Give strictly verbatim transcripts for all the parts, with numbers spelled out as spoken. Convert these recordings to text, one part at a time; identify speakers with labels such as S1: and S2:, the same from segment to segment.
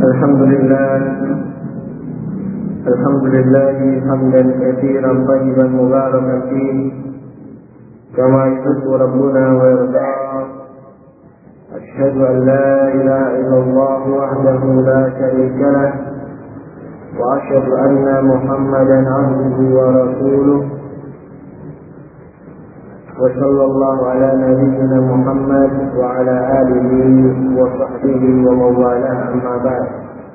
S1: الحمد لله الحمد لله حمدا كثيرا طيبا مباركا فيه كما يحب ربنا ويرضى. أشهد أن لا إله إلا الله وحده لا شريك له وأشهد أن محمدا عبده ورسوله وصلى الله على نبينا محمد وعلى آله وصحبه ومن والاه أما بعد.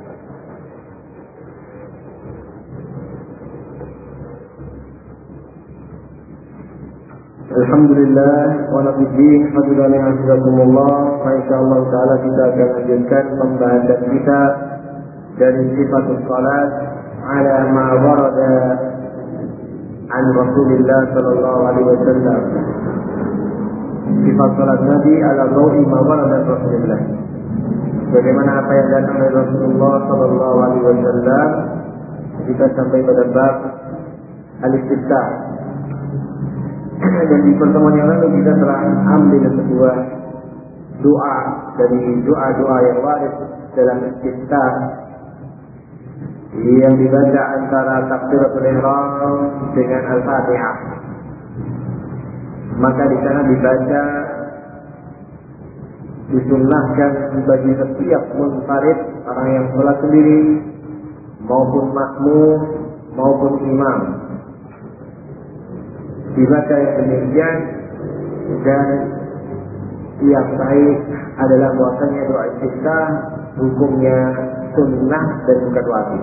S1: Alhamdulillah wa nabiyin fadilani hafizakumullah. Insyaallah taala kita akan lanjutkan pembahasan kita dari sifat salat ala ma warada an Rasulillah sallallahu alaihi wasallam. Sifat salat Nabi ala dhawi ma warada Rasulillah. Bagaimana apa yang datang dari Rasulullah sallallahu alaihi wasallam. Kita sampai pada bab al-istiftah. Dan di pertemuan yang lalu kita telah ambil sebuah doa dari doa-doa yang waris dalam istiftah yang dibaca antara takbiratul ihram dengan al-fatihah. Maka di sana dibaca disunnahkan bagi setiap munfarid, orang yang sholat sendiri maupun makmum maupun imam, dibaca yang demikian. Dan yang baik adalah bahwasanya doa istiftah hukumnya sunnah dan bukan wajib.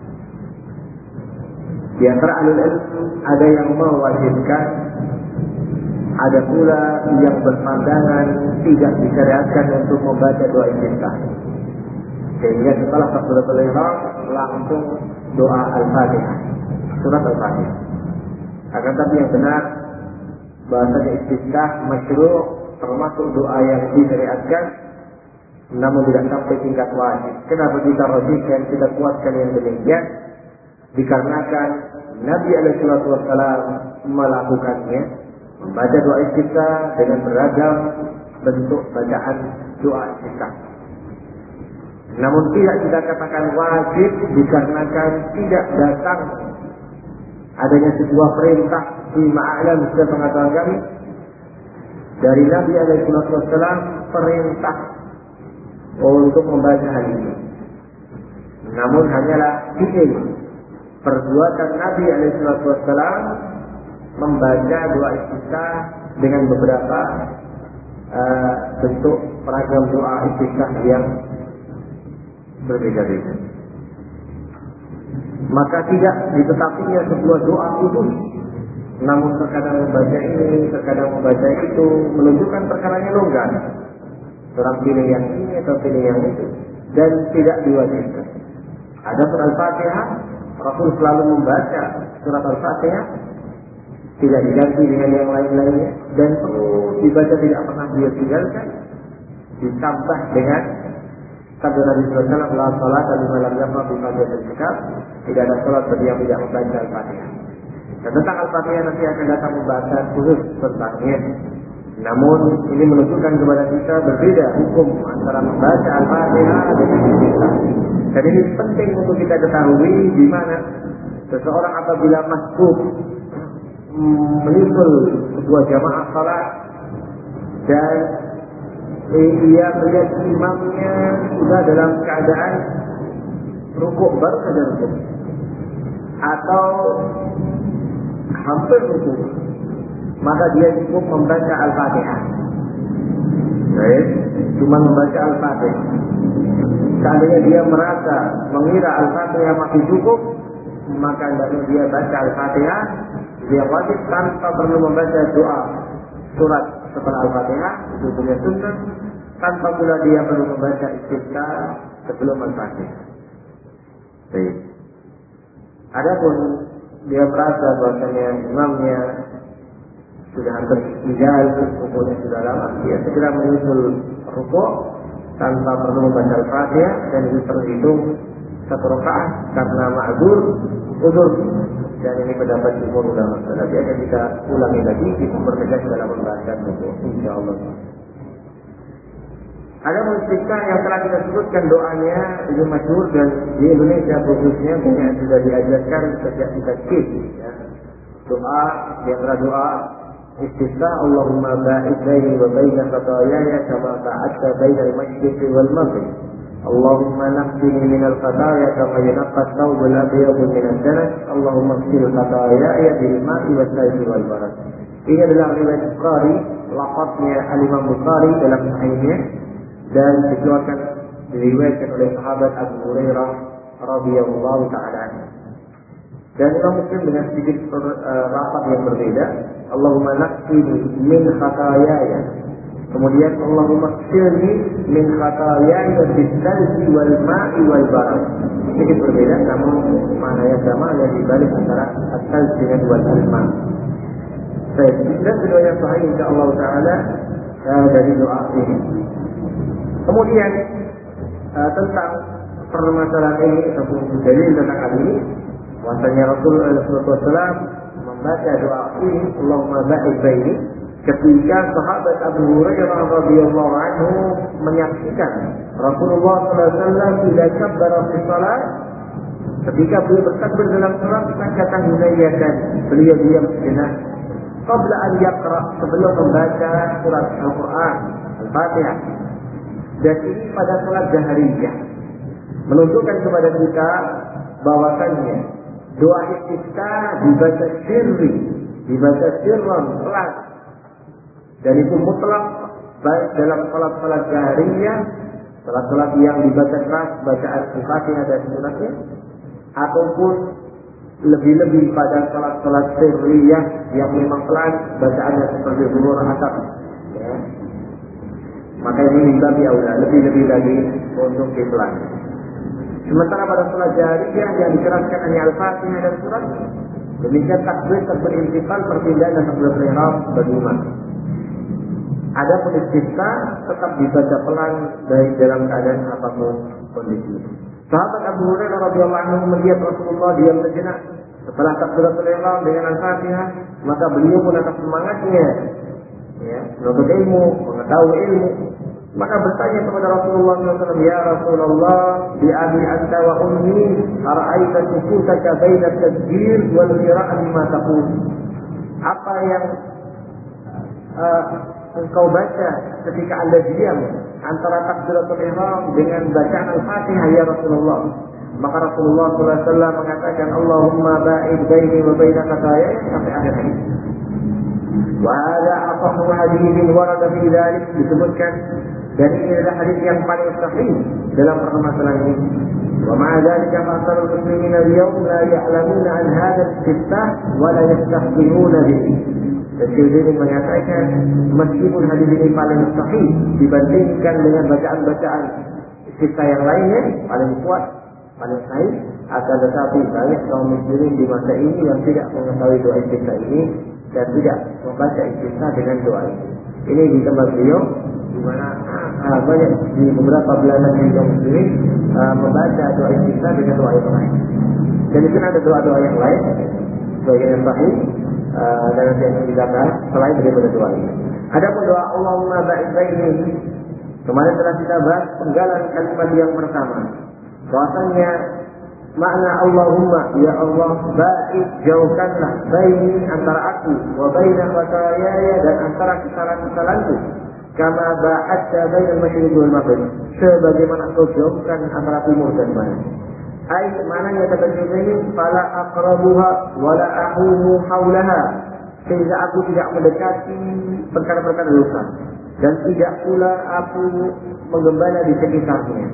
S1: Di antara ahlul ilm ada yang mewajibkan, ada pula yang berpandangan tidak disyariatkan untuk membaca doa istiftah, sehingga setelah takbiratul ihram langsung doa al-fatihah, surat al-fatihah. Akan tapi yang benar bahasanya istiftah masyru', termasuk doa yang disyariatkan, namun tidak sampai tingkat wajib. Kenapa kita rajihkan, kita kuatkan yang demikian? Dikarenakan Nabi alaihi salatu wassalam melakukannya, membaca doa istiftah dengan beragam bentuk bacaan doa istiftah. Namun tidak kita katakan wajib dikarenakan tidak datang adanya sebuah perintah di ma'alam sepengetahuan kami dari Nabi alaihi salatu wassalam, perintah untuk membaca hal ini. Namun hanyalah fi'il, perbuatan Nabi alaihi salatu wassalam membaca doa istiftah dengan beberapa uh, bentuk peragam doa istiftah yang berbeda-beda. Maka tidak ditetapinya sebuah doa khusus, namun terkadang membaca ini, terkadang membaca itu, menunjukkan perkaranya longgar. Orang pilih yang ini atau pilih yang itu, dan tidak diwajibkan. Ada surat al-fatihah, Rasul selalu membaca surat al-fatihah, tidak diganti dengan yang lain-lainnya, dan perlu dibaca, tidak pernah dia tinggalkan. Ditambah dengan sabda Nabi sallallahu alaihi wasallam, la salata liman lam yaqra bi fatihatil kitab, tidak ada salat bagi yang tidak membaca al-fatihah. Dan tentang al-fatihah nanti akan datang pembahasan khusus tentangnya. Namun ini menunjukkan kepada kita berbeda hukum antara membaca al-fatihah dan istiftah. Dan ini penting untuk kita ketahui, di mana seseorang apabila masbuk menyusul sebuah jamaah salat dan ia melihat imamnya sudah dalam keadaan rukuk, baru saja rukuk atau hampir rukuk, maka dia cukup membaca al-fatihah. Baik, cuma membaca al-fatihah. Seandainya dia merasa mengira al-fatihah masih cukup, maka hendaknya dia baca al-fatihah. Dia wajib tanpa perlu membaca doa surat setelah al-fatihah, itu punya sunnah. Tanpa pula dia perlu membaca istiftah sebelum al-fatihah. Baik. Adapun dia merasa bahwasanya imamnya sudah hampir tinggal, rukuknya sudah lama, dia segera menyusul rukuk tanpa perlu membaca al-fatihah, dan itu terhitung satu rakaat karena ma'dzur, udzur. Dan ini pendapat jumhur ulama. Nanti akan kita ulangi lagi, kita mempertegas dalam pembahasan rukuk, insyaallah. Ada istiftah yang telah kita sebutkan doanya ini masyhur dan di Indonesia khususnya banyak sudah diajarkan sejak kita kecil. Ya. Doa di antara doa istiftah Allahumma ba'id baini wa baina khataayaya kama ba'adta baina al-masyriqi wal maghrib. Allahumma naqqini min al-khataaya kama yunqqa ath-thawb al-abyad min ad-danas. Allahumma ighfir khataayaya bil ma'i was salji wal barad. Ini adalah riwayat Bukhari, lafaznya Al-Imam Bukhari dalam sahihnya dan dikeluarkan diriwayatkan oleh sahabat Abu Hurairah radhiyallahu taala anhu. Dan Imam Muslim dengan sedikit uh, lafaz yang berbeda, Allahumma naqqini min khataayaya. Kemudian Allahumma ighfirli min khataayaya bis salji wal ma'i wal barad. Sedikit berbeda namun makna yang sama yang dibalik antara as-salj dengan wal ma'. Baik, dan kedua yang sahih insyaallah taala uh, dari doa ini. Kemudian uh, tentang permasalahan ini ataupun dalil tentang hal ini, bahwasanya Rasulullah shallallahu alaihi wasallam membaca doa ini Allahumma ba'id baini ketika sahabat Abu Hurairah radhiyallahu anhu menyaksikan Rasulullah shallallahu alaihi wasallam tidak kabbara fi salat, ketika beliau bertakbir dalam salat kata hunayatan beliau diam sejenak qabla an yaqra sebelum membaca surat Al-Qur'an Al-Fatihah. Dan ini pada salat jahriyah menunjukkan kepada kita bahwasannya doa istiftah dibaca sirri, dibaca sirran pelan, dan itu mutlak baik dalam salat-salat jahriyah, salat-salat yang dibaca keras bacaan Al-Fatihah dan suratnya, ataupun lebih-lebih pada salat-salat sirriyah yang memang pelan bacaannya seperti zuhur asar. Ya. Maka ini lebih aula, lebih-lebih lagi untuk pelan. Sementara pada salat jahriyah yang dikeraskan hanya Al-Fatihah dan surat, demikian takbir takbir intifal perpindahan dan takbir ihram bagi imam. Adapun istiftah tetap dibaca pelan dari dalam keadaan apapun kondisi. Sahabat Abu Hurairah radhiyallahu anhu melihat Rasulullah diam sejenak setelah takbiratul ihram dengan Al-Fatihah, maka beliau pun atas semangatnya ya, menuntut ilmu, mengetahui ilmu, maka bertanya kepada Rasulullah shallallahu alaihi wasallam, ya Rasulullah, bi abi anta wa ummi ara'aita sukutaka baina at-takbir wal qira'ah bima taqul. Apa yang uh, engkau baca ketika Anda diam antara takbiratul ihram dengan bacaan Al-Fatihah ya Rasulullah? Maka Rasulullah shallallahu alaihi wasallam mengatakan Allahumma ba'id baini wa baina khataayaya sampai akhir hadis. Wa hadha asahhu haditsin warada fi dzalik, disebutkan dan ini adalah hadis yang paling sahih dalam permasalahan ini. Wa ma'a dzalika ma'asarul muslimin al-yawm la ya'lamuna an hadha al-istiftah wa la yastahqinuna bihi. Dan Syekh mengatakan meskipun hadis ini paling sahih dibandingkan dengan bacaan-bacaan istiftah yang lainnya paling kuat, paling sahih, akan tetapi banyak kaum muslimin di masa ini yang tidak mengetahui doa istiftah ini dan tidak membaca istiftah dengan doa ini. Ini di tempat beliau di mana ah, banyak di beberapa belahan di kaum muslimin ah, membaca doa istiftah dengan doa yang lain. Dan di sana ada doa-doa yang lain sebagian yang sahih uh, dan nanti yang kita bahas selain daripada doa ini. Adapun doa Allahumma ba'id baini, kemarin telah kita bahas penggalan kalimat yang pertama. Bahasanya makna Allahumma, ya Allah, ba'id, jauhkanlah baini antara aku wa baina khataayaya dan antara kesalahan-kesalahanku kama ba'adta baina al-masyriq wal maghrib, sebagaimana kau jauhkan antara timur dan barat. Ai maknanya kata Syekh ini fala aqrabuha wala ahumu haulaha, sehingga aku tidak mendekati perkara-perkara dosa dan tidak pula aku menggembala di sekitarnya.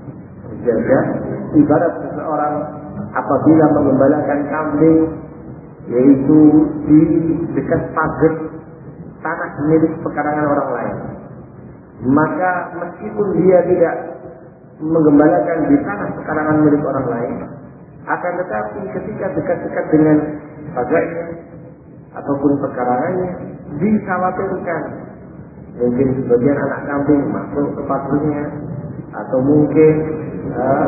S1: Jaga ibarat seseorang apabila mengembalakan kambing yaitu di dekat pagar tanah milik pekarangan orang lain, maka meskipun dia tidak menggembalakan di tanah pekarangan milik orang lain, akan tetapi ketika dekat-dekat dengan pagarnya ataupun pekarangannya, dikhawatirkan mungkin sebagian anak kambing masuk ke pagarnya atau mungkin uh,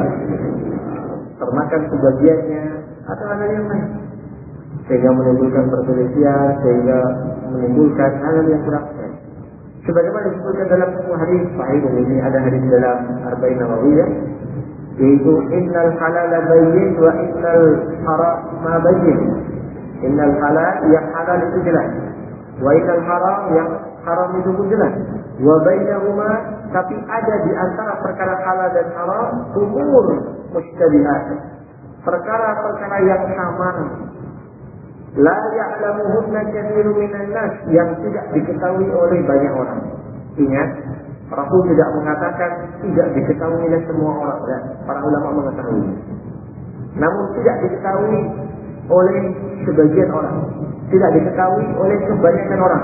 S1: termakan sebagiannya atau ada yang lain, sehingga menimbulkan perselisihan, sehingga menimbulkan hal yang kurang baik. Sebagaimana disebutkan dalam sebuah hadis sahih, ini ada hadis dalam Arba'in Nawawiyah, yaitu innal halal bayyin wa innal haram ma bayyin. Innal halal, yang halal itu jelas, wa innal haram, yang haram itu pun jelas. Wa bainahuma, tapi ada di antara perkara halal dan haram umur mushtabihat, perkara-perkara yang samar, la ya'lamuhunna katsirun minan nas, yang tidak diketahui oleh banyak orang. Ingat, Rasul tidak mengatakan tidak diketahui oleh semua orang, ya. Para ulama mengetahui, namun tidak diketahui oleh sebagian orang, tidak diketahui oleh kebanyakan orang,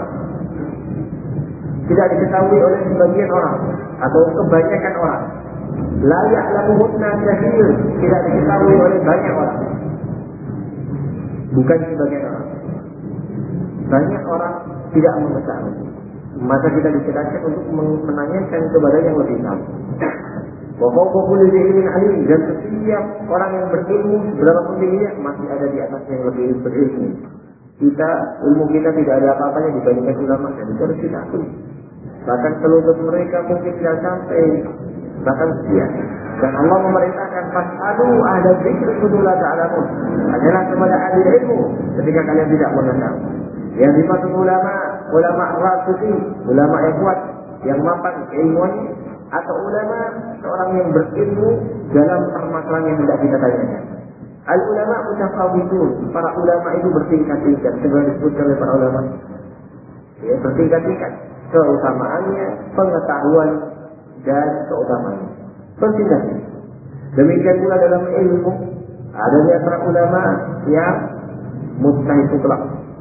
S1: tidak diketahui oleh sebagian orang atau kebanyakan orang. La ya'lamuhunna katsir, tidak diketahui oleh banyak orang, bukan sebagian orang. Banyak orang tidak mengetahui, maka kita dicerahkan untuk menanyakan kepada yang lebih tahu. Wa fawqa kulli dhi ilmin alim, dan setiap orang yang berilmu, seberapa pun tingginya, masih ada di atas yang lebih berilmu. Kita, ilmu kita tidak ada apa-apanya dibandingkan ulama, dan itu harus kita akui. Bahkan selutut mereka mungkin tidak sampai, bahkan sekian. Dan Allah memerintahkan fas'alu ahla dzikri in la ta'lamun, hanyalah kepada ahli ilmu ketika kalian tidak mengetahui. Yang dimaksud ulama, ulama rasusi, ulama yang kuat, yang mapan ilmunya, atau ulama seorang yang berilmu dalam permasalahan yang tidak kita tanyakan. Al ulama mutafawwitun, para ulama itu bertingkat-tingkat, sebagaimana disebutkan oleh para ulama. Ya, bertingkat-tingkat keutamaannya, pengetahuan dan keutamaannya. Bertingkat-tingkat. Demikian pula dalam ilmu, adanya para ulama yang mujtahid mutlak,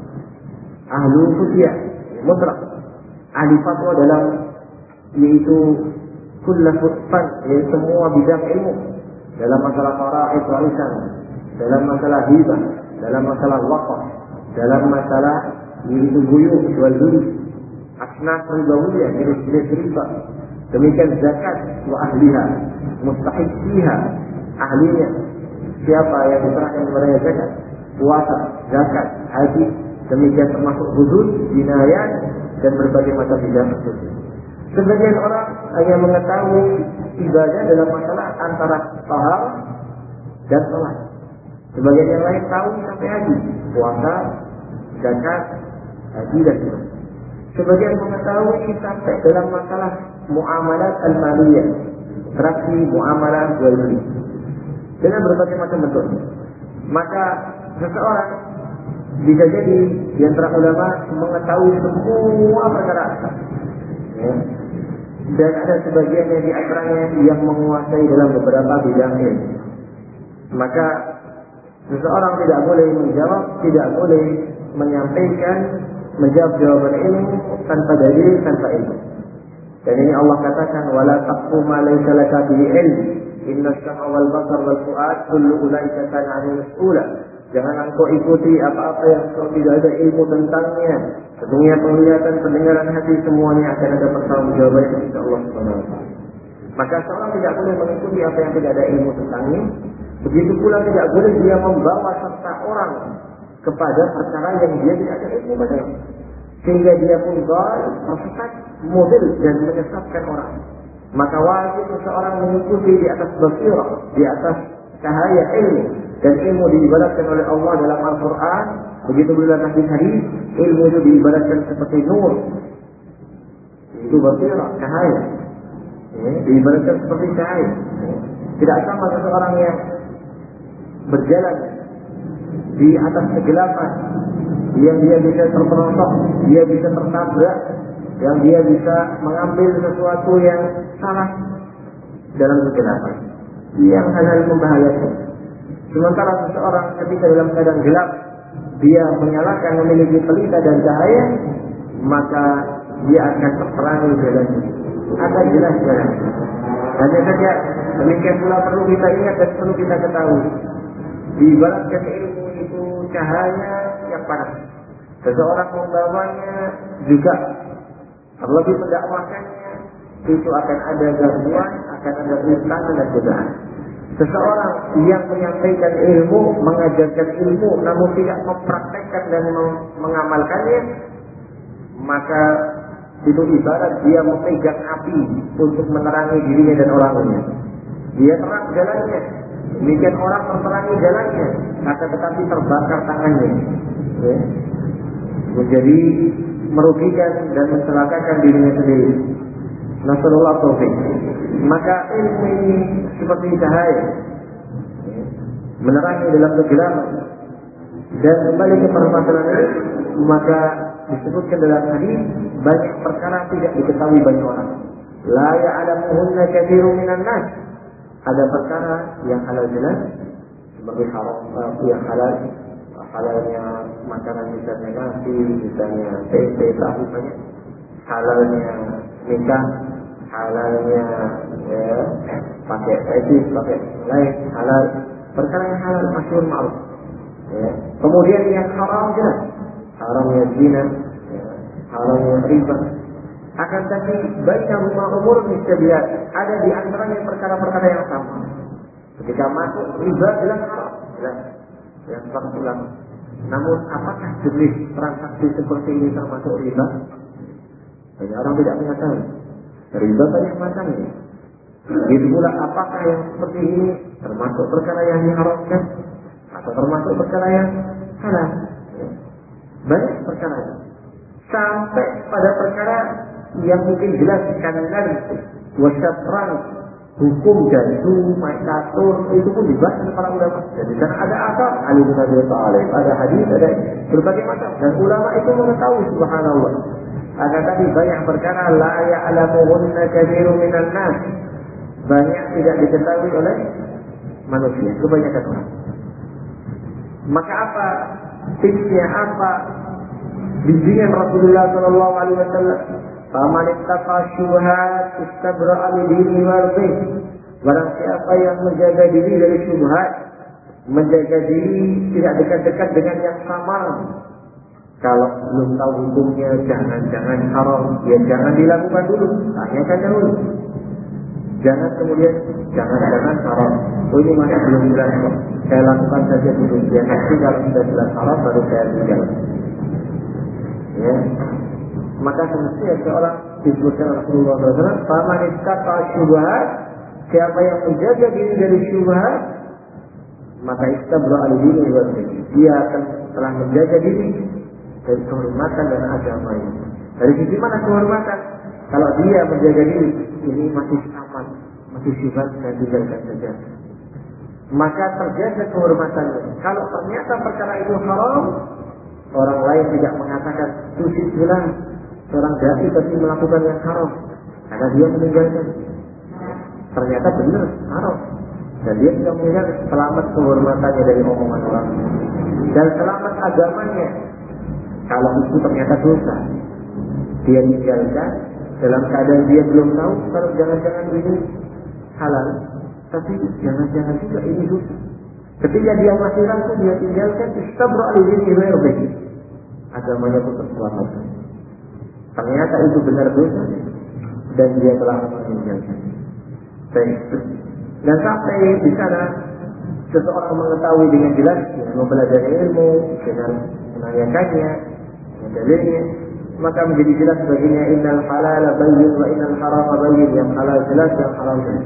S1: ahlu futyah mutlak, ahli fatwa dalam yaitu kullu fan, yaitu semua bidang ilmu, dalam masalah faraid warisan, dalam masalah hibah, dalam masalah waqaf, dalam masalah yaitu buyur jual beli, asnaf ribawiyah, jenis-jenis riba, demikian zakat wa ahliha, mustahik fiha, ahlinya siapa yang diserahkan kepada zakat, puasa, zakat, haji, demikian termasuk hudud, jinayat, dan berbagai macam bidang tersebut. Sebagian orang hanya mengetahui ibadah dalam masalah antara taharah dan salat. Sebagian yang lain tahu sampai haji, puasa, zakat, haji dan salat. Sebagian mengetahui sampai dalam masalah muamalat al-maliyah, transaksi muamalah jual beli, dengan berbagai macam bentuk. Maka seseorang bisa jadi di antara ulama mengetahui semua perkara, ya. Dan ada sebagian yang di antaranya yang menguasai dalam beberapa bidang ilmu. Maka seseorang tidak boleh menjawab, tidak boleh menyampaikan, menjawab jawaban ilmu tanpa dalil, tanpa ilmu. Dan ini Allah katakan, wala taqfu ma laysa laka bihi ilm, inna as-sam'a wal basar wal fu'ad kullu ulaika kana 'anhu mas'ula. Jangan engkau ikuti apa-apa yang kau tidak ada ilmu tentangnya. Sesungguhnya penglihatan, pendengaran hati, semuanya akan ada pertanggungjawaban di sisi Allah Subhanahu wa taala. Maka seorang tidak boleh mengikuti apa yang tidak ada ilmu tentangnya. Begitu pula tidak boleh dia membawa serta orang kepada perkara yang dia tidak ada ilmu padanya, sehingga dia pun dhal, tersesat, mudil, dan menyesatkan orang. Maka wajib seseorang mengikuti di atas basirah, di atas cahaya ilmu. Dan ilmu diibaratkan oleh Allah dalam Al-Quran, begitu pula dalam hadis, ilmu itu diibaratkan seperti nur, itu basirah, cahaya, ya, diibaratkan seperti cahaya. Tidak sama seseorang yang berjalan di atas kegelapan, yang dia bisa terperosok, dia bisa tertabrak, yang dia bisa mengambil sesuatu yang salah dalam kegelapan, yang hal-hal membahayakan. Sementara seseorang ketika dalam keadaan gelap, dia menyalakan, memiliki pelita dan cahaya, maka dia akan terperangi jalannya, akan jelas jalannya. Hanya saja demikian pula perlu kita ingat dan perlu kita ketahui, diibaratkan ilmu itu cahaya yang panas. Seseorang membawanya juga terlebih mendakwakannya, itu akan ada gangguan, akan ada rintangan dan godaan. Seseorang yang menyampaikan ilmu, mengajarkan ilmu, namun tidak mempraktekkan dan mengamalkannya, maka itu ibarat dia memegang api untuk menerangi dirinya dan orang lainnya. Dia terang jalannya, demikian orang terperangi jalannya, akan tetapi terbakar tangannya, ya. Menjadi merugikan dan mencelakakan dirinya sendiri. Nasallallahu taufiq. Maka ilmu ini seperti cahaya, menerangi dalam kegelapan. Dan kembali ke permasalahan ini, maka disebutkan dalam hadis banyak perkara tidak diketahui banyak orang. La ya'lamuhunna katsirun minan nas. Ada perkara yang halal jelas sebagai haram, uh, yang halal halalnya makanan misalnya nasi, misalnya tempe, tahu banyak. Halalnya nikah, halalnya ya, pakai baju, pakai lain halal. Perkara yang halal masyhur ma'ruf. Ya. Kemudian yang haram jelas, haramnya zina, ya, haramnya riba. Akan tapi banyak rumah umur mustabihat, ada di antaranya perkara-perkara yang sama. Ketika masuk riba jelas haram, jelas, yang seperti ulama. Namun apakah jenis transaksi seperti ini termasuk riba? Banyak orang tidak mengetahui. Riba banyak macamnya. Begitu pula apakah yang seperti ini termasuk perkara yang diharamkan atau termasuk perkara yang halal? Banyak perkara. Sampai pada perkara yang mungkin jelas kanan wasyatran, hukum jantu, main catur, itu pun dibahas oleh para ulama. Dan di sana ada asar Ali bin Abi Thalib, ada hadis, ada berbagai macam. Dan ulama itu mengetahui, subhanallah. Ada tadi banyak perkara la ya'lamuhunna katsirun minan nas. Banyak tidak diketahui oleh manusia, kebanyakan orang. Maka apa tipsnya, apa bimbingan Rasulullah sallallahu alaihi wasallam? Faman ittaqa syubhat istabra'a li dinihi wa irdihi. Barang siapa yang menjaga diri dari syubhat, menjaga diri tidak dekat-dekat dengan yang samar. Kalau belum tahu hukumnya, jangan-jangan haram, ya jangan dilakukan dulu, tanyakan dahulu. Jangan kemudian jangan-jangan haram. Oh ini masih belum jelas kok. Saya lakukan saja dulu. Ya nanti kalau sudah jelas haram baru saya tinggal. Ya. Maka semestinya seorang disebutkan Rasulullah sallallahu alaihi wasallam, "Faman ittaqa syubhat," siapa yang menjaga diri dari syubhat, maka istabra'a li dinihi wa irdihi. Dia akan telah menjaga diri dari kehormatan dan agamanya. Dari sisi mana kehormatan? Kalau dia menjaga diri, ini masih aman, masih syubhat, dan tinggalkan saja. Maka terjaga kehormatannya. Kalau ternyata perkara itu haram, orang lain tidak mengatakan suci jelas. Seorang dai tapi melakukan yang haram, karena dia meninggalkan. Ternyata benar haram, dan dia tidak meninggalkan. Selamat kehormatannya dari omongan orang, dan selamat agamanya. Kalau itu ternyata dosa, dia tinggalkan dalam keadaan dia belum tahu kalau jangan-jangan ini halal, tapi jangan-jangan juga ini dosa. Ketika dia masih ragu, dia tinggalkan. Istabra'a li dinihi wa irdihi. Agamanya pun terselamatkan. Ternyata itu benar dosa dan dia telah meninggalkan. Baik. Dan sampai di sana seseorang mengetahui dengan jelas, dengan mempelajari ilmu, dengan menanyakannya, dalilnya, maka menjadi jelas baginya innal halala bayyin wa innal harama bayyin, yang halal jelas, yang haram jelas.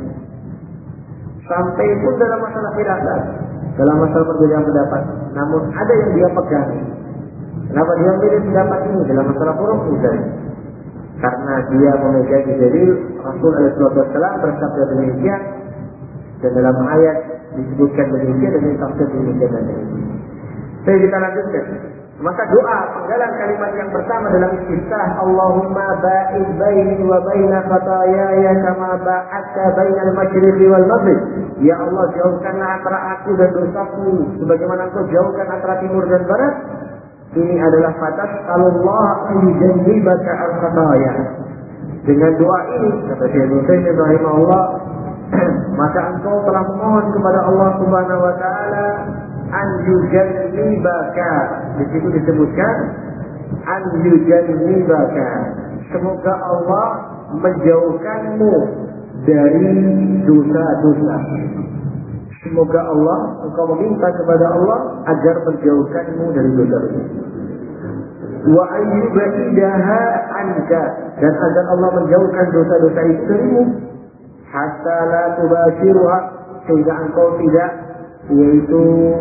S1: Sampai pun dalam masalah khilafat, dalam masalah perbedaan pendapat, namun ada yang dia pegang. Kenapa dia memilih pendapat ini dalam masalah furuk misalnya? Karena dia memegang dalil Rasul alaihi wasallam bersabda demikian, dan dalam ayat disebutkan demikian, dan ditafsir demikian dan demikian. Jadi kita lanjutkan. Maka doa penggalan kalimat yang pertama dalam istiftah, Allahumma ba'id baini wa baina khataayaya kama ba'adta bainal masyriqi wal maghrib. Ya Allah, jauhkanlah antara aku dan dosaku sebagaimana Engkau jauhkan antara timur dan barat. Ini adalah fatas Allah al-jannibaka al-khataya. Dengan doa ini, kata Syekh Ibnu rahimahullah, maka engkau telah memohon kepada Allah Subhanahu wa taala an yujannibaka. Di situ disebutkan an yujannibaka. Semoga Allah menjauhkanmu dari dosa-dosa. Semoga Allah, engkau meminta kepada Allah agar menjauhkanmu dari dosa-dosa. wa ayyubaidaha anka, dan agar Allah menjauhkan dosa-dosa itu darimu, hatta la tubashiruha, sehingga engkau tidak yaitu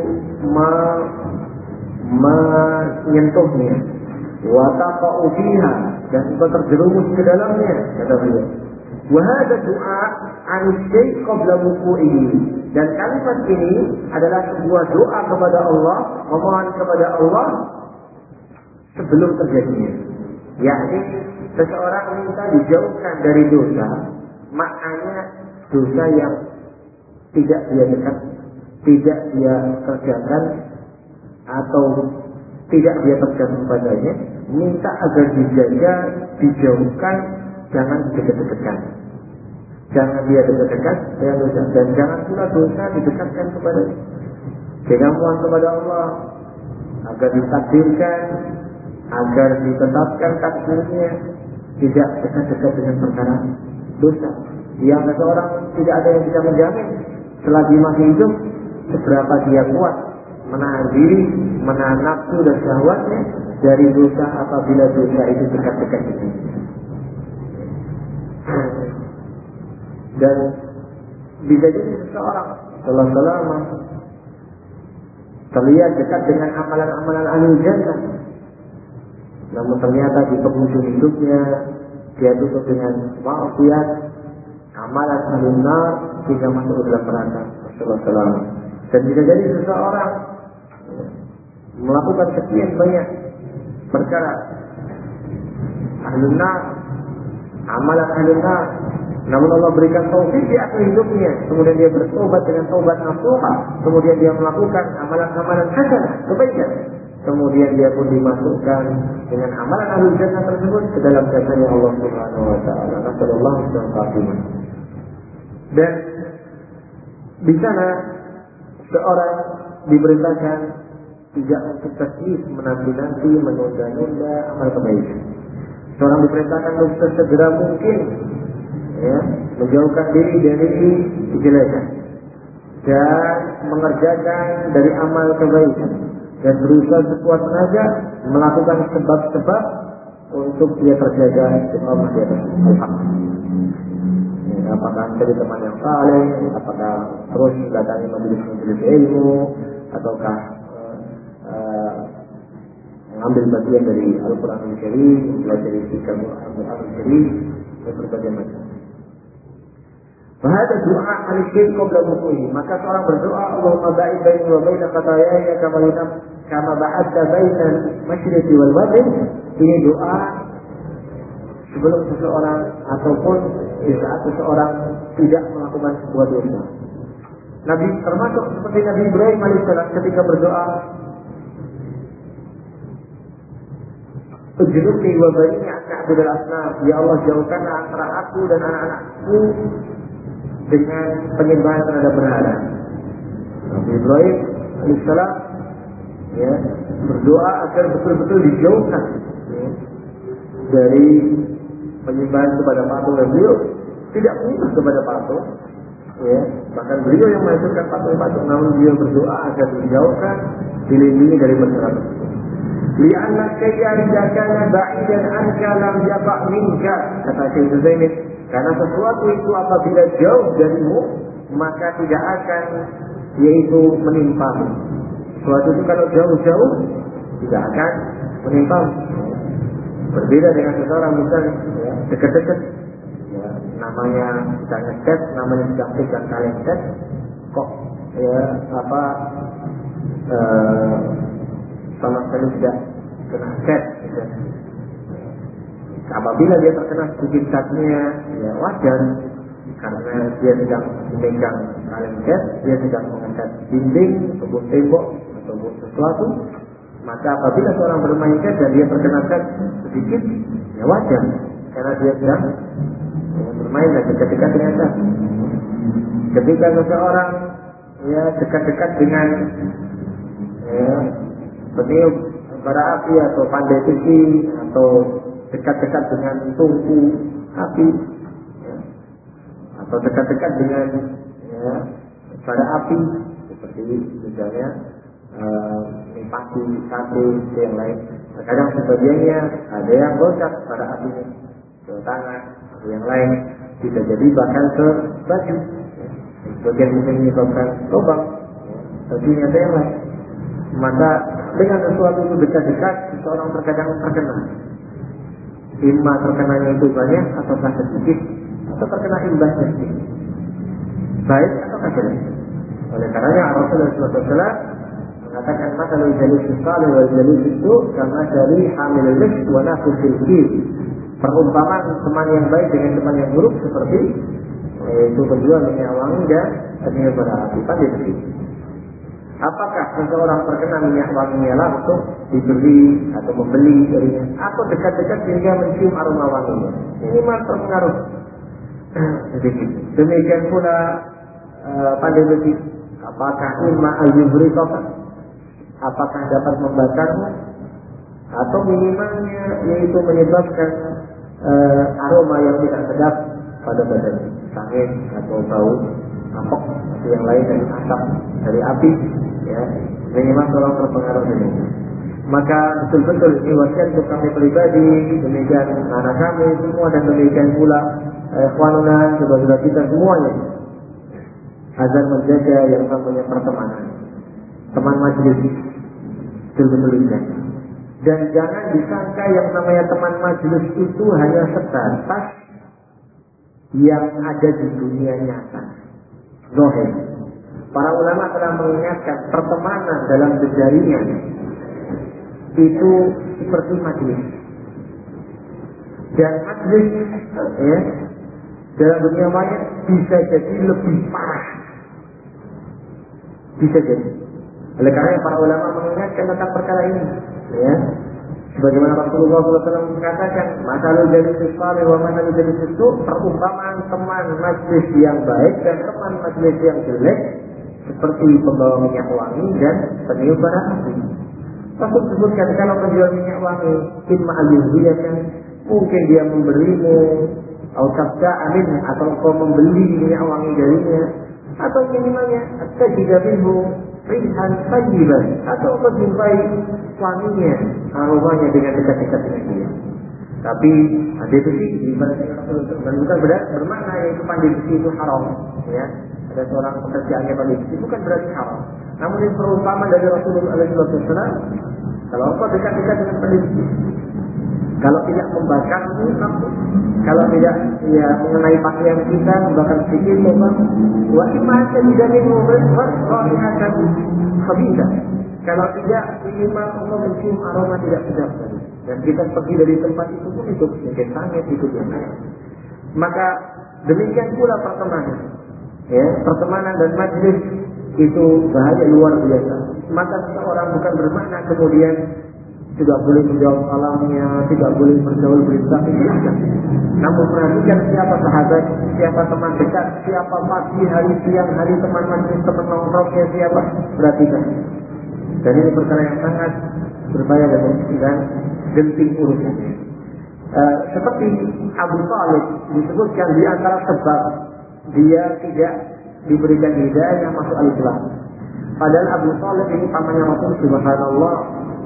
S1: menyentuhnya, wa taqa'u fiha, dan engkau terjerumus ke dalamnya, kata beliau. Wa hadha du'a 'an syai' qabla wuqu'ihi, dan kalimat ini adalah sebuah doa kepada Allah, memohon kepada Allah sebelum terjadinya. Yakni seseorang minta dijauhkan dari dosa, maknanya dosa yang tidak dia dekat, tidak dia kerjakan atau tidak dia terjatuh padanya, minta agar dijaga, dijauhkan, jangan dekat-dekatkan. Jangan dia dekat-dekat dengan dosa, dan jangan pula dosa didekatkan kepada. Jangan mohon kepada Allah agar ditakdirkan, agar ditetapkan takdirnya, tidak dekat-dekat dengan perkara dosa. Yang seseorang tidak ada yang bisa menjamin selagi masih hidup seberapa dia kuat menahan diri, menahan nafsu dan syahwatnya dari dosa apabila dosa itu dekat-dekat dengan. Dan bisa jadi seseorang setelah selama terlihat dekat dengan amalan-amalan ahli jannah, namun ternyata di penghujung hidupnya dia tutup dengan maksiat, amalan ahli nar, hingga masuk ke dalam neraka setelah selama. Dan bisa jadi seseorang melakukan sekian banyak perkara ahli nar, amalan ahli nar, namun Allah berikan taufik di akhir hidupnya, kemudian dia bertobat dengan taubat nasuha, kemudian dia melakukan amalan-amalan hasanah, kebaikan, kemudian dia pun dimasukkan dengan amalan ahlul jannah tersebut ke dalam jannahnya Allah Subhanahu wa taala. Nasallallahu alaihi wasallam. Dan di sana seorang diperintahkan tidak untuk tasbih, menanti-nanti, menunda-nunda amal kebaikan. Seorang diperintahkan untuk sesegera mungkin, ya, menjauhkan diri dari kejelekan dan mengerjakan dari amal kebaikan, dan berusaha sekuat tenaga melakukan sebab-sebab untuk dia terjaga istiqamah di atas al-haq. Ya, apakah menjadi teman yang saleh, apakah terus mendatangi majelis-majelis ilmu, ataukah uh, uh, mengambil bagian dari Al-Quran Al-Karim, mempelajari sikap Al-Quran Al-Karim, dan berbagai macam. Bahada doa al-syai' qabla wuqu'ihi, maka seorang berdoa, Allahumma ba'id baini wa baina khataayaya kama yunab kama ba'adta baina masyriqi wal maghrib. Ini doa sebelum seseorang ataupun di saat seseorang tidak melakukan sebuah dosa. Nabi termasuk seperti Nabi Ibrahim alaihissalam ketika berdoa, Ujnubni wa baini an na'budal asnam, ya Allah jauhkanlah antara aku dan anak-anakku dengan penyembahan terhadap berhala. Nabi Ibrahim alaihissalam, ya, berdoa agar betul-betul dijauhkan, ya, dari penyembahan kepada patung, dan beliau tidak putus kepada patung, ya, bahkan beliau yang menghancurkan patung-patung, namun beliau berdoa agar dijauhkan, dilindungi dari perkara tersebut. Li'anna syai'a idza kana ba'idan anka lam yaqa' minka, kata Syekh Utsaimin, karena sesuatu itu apabila jauh darimu maka tidak akan yaitu menimpamu. Sesuatu itu kalau jauh-jauh tidak akan menimpamu. Berbeda dengan seseorang misalnya, ya, dekat-dekat, ya, namanya misalnya cat, namanya sedang pegang kaleng cat, kok ya apa uh, sama sekali tidak kena cat, misalnya. Apabila dia terkena sedikit catnya, ya wajar, karena dia sedang memegang kaleng cat, dia sedang mengecat dinding ataupun tembok ataupun sesuatu. Maka apabila seorang bermain cat dan dia terkena cat sedikit, ya wajar, karena dia sedang ya, bermain dan dekat-dekat dengan cat. Ketika seseorang ya dekat-dekat dengan ya, peniup bara api atau pandai besi atau dekat-dekat dengan tungku api, ya, atau dekat-dekat dengan ya, bara api seperti misalnya uh, pati, sate, yang lain, Kadang sebagiannya ada yang gocap pada apinya, ke tangan, atau yang lain bisa jadi bahkan ke baju. Sebagian mungkin menyebabkan lubang, tentunya ada yang lain. Maka dengan sesuatu itu dekat-dekat, seseorang terkadang terkena. Imma terkenanya itu banyak atau sedikit, atau terkena imbasnya sedikit, baik atau jelek. Oleh karenanya Rasulullah shallallahu alaihi wasallam mengatakan masalul jalis salih wal jalis itu karena dari hamilul misk wa nafusil kir. Perumpamaan teman yang baik dengan teman yang buruk seperti yaitu kedua minyak wangi dan minyak bara api. Pandai begitu. Apakah seseorang terkena minyak wanginya langsung dibeli atau membeli darinya, atau dekat-dekat sehingga mencium aroma wanginya? Ini mah terpengaruh. Demikian pula uh, pandai begitu. Apakah imma al-yubritoka, apakah dapat membakarnya, atau minimalnya yaitu menyebabkan uh, aroma yang tidak sedap pada badan, sangit atau bau apok atau yang lain dari asap dari api, ya minimal seorang terpengaruh dengan itu. Maka betul-betul ini wasiat untuk kami pribadi, demikian anak kami semua, dan demikian pula ikhwanuna, saudara-saudara kita semuanya, agar menjaga yang namanya pertemanan, teman majelis, betul-betul dijaga. Dan jangan disangka yang namanya teman majelis itu hanya sebatas yang ada di dunia nyata, zahir. Para ulama telah mengingatkan pertemanan dalam berjaringan itu seperti majelis. Dan majelis, ya, dalam dunia maya bisa jadi lebih parah. Bisa jadi. Oleh karena para ulama mengingatkan tentang perkara ini, ya. Sebagaimana Rasulullah shallallahu alaihi wasallam mengatakan, masalul jalis salih wa masalul jalis itu, perumpamaan teman majlis yang baik dan teman majlis yang jelek seperti pembawa minyak wangi dan peniup bara api. Rasul sebutkan kalau menjual minyak wangi, imma al-yuhiyatan, mungkin dia memberimu, atau tabda amin, atau kau membeli minyak wangi darinya, atau minimalnya tajidah minhu rihan tayyiban, atau menjumpai wanginya, aromanya dengan dekat-dekat dengan dia. Tapi pandai besi dan bukan berarti bermakna yaitu pandai besi itu haram, ya. Ada seorang pekerjaannya pandai besi bukan berarti haram. Namun ini perumpamaan dari Rasulullah shallallahu alaihi wasallam, kalau engkau dekat-dekat dengan pandai besi, kalau tidak membakarmu, kalau tidak ya mengenai pakaian kita, membakar sedikit lubang, wa imma tidak mengubah wasqalihakan khabitha. Kalau tidak, minimal Allah mencium aroma tidak sedap tadi. Dan kita pergi dari tempat itu pun itu mungkin sangat itu biasa. Maka demikian pula pertemanan, ya pertemanan dan majlis itu bahaya luar biasa. Maka seorang bukan bermakna kemudian tidak boleh menjawab salamnya, tidak boleh bergaul berinteraksi, silahkan. Namun perhatikan siapa sahabat, siapa teman dekat, siapa pagi, hari, siang, hari teman majlis, teman nongkrongnya siapa, perhatikan. Dan ini perkara yang sangat berbahaya dan genting urusannya. Uh, seperti Abu Talib disebutkan di antara sebab dia tidak diberikan hidayah masuk al-Islam. Padahal Abu Talib ini pamannya Rasul subhanallah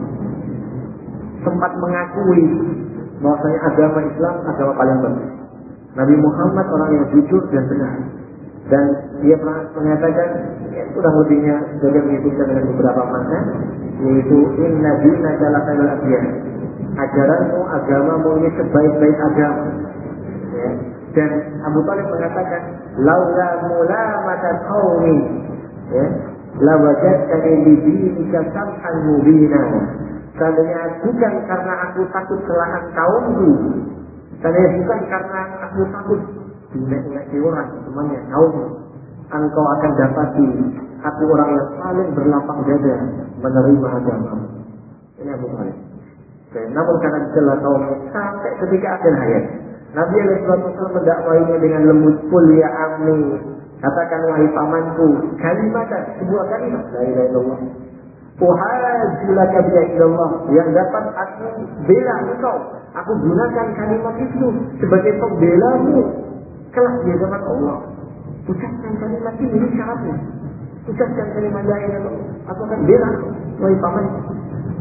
S1: sempat mengakui bahwasanya agama Islam agama paling benar. Nabi Muhammad orang yang jujur dan benar. Dan dia pernah mengatakan, ya, kurang lebihnya juga menyebutkan dengan beberapa makna, yaitu inna dinaka lakal abiyah. Ajaranmu, agamamu ini sebaik-baik agama. Ya. Dan Abu Talib mengatakan, laula mulamatan qaumi, ya, la wajadtani li dinika sam'an mubina. Seandainya bukan karena aku takut kesalahan kaumku, seandainya bukan karena aku takut dineknya orang temannya kaum, engkau akan dapati aku orang yang paling berlapang dada menerima agama. Ini Abu Talib. Namun karena celah kaum sampai ketika akhir hayat, Nabi alaihi wasallam mendakwainya dengan lembut, qul ya ammi, katakan wahai pamanku, kalimat, sebuah kalimat la ilaha illallah. Uhajulaka bi'illallah, yang dapat aku bela engkau. Aku gunakan kalimat itu sebagai pembelamu kelak di hadapan Allah. Ucapkan kalimat ini syaratnya. Ucapkan kalimat la ilaha illallah. Aku akan bela wahai paman.